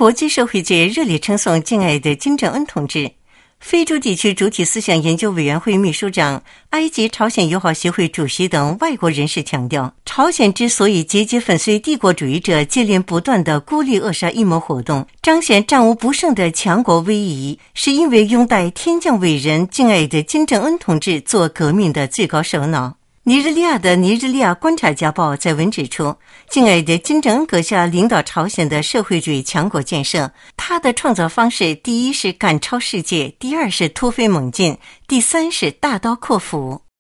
国际社会界热烈称颂敬爱的金正恩同志。非洲地区主体思想研究委员会秘书长、埃及朝鲜友好协会主席等外国人士强调，朝鲜之所以节节粉碎帝国主义者接连不断的孤立扼杀阴谋活动，彰显战无不胜的强国威仪，是因为拥戴天降伟人敬爱的金正恩同志做革命的最高首脑。尼日利亚的尼日利亚观察家报在文指出，敬爱的金正恩阁下领导朝鲜的社会主义强国建设，他的创造方式，第一是赶超世界，第二是突飞猛进，第三是大刀阔斧。